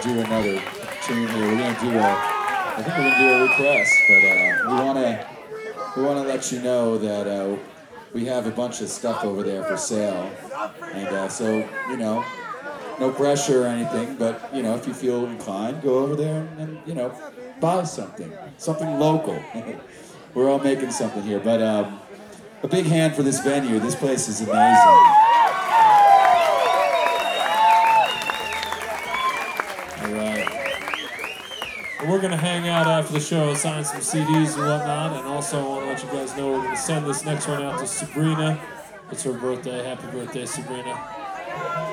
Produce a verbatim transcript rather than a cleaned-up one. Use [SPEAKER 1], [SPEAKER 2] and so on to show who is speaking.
[SPEAKER 1] do another tune here. We're gonna do a, I think we're gonna do a request, but uh, we wanna, we wanna let you know that uh, we have a bunch of stuff over there for sale, and uh, so you know, no pressure or anything, but you know, if you feel inclined, go over there and, and you know, buy something, something local. We're all making something here, but um, a big hand for this venue. This place is amazing.
[SPEAKER 2] We're going to hang out after the show, sign some C Ds and whatnot, and also I want to let you guys know we're going to send this next one out to Sabrina. It's her birthday. Happy birthday, Sabrina.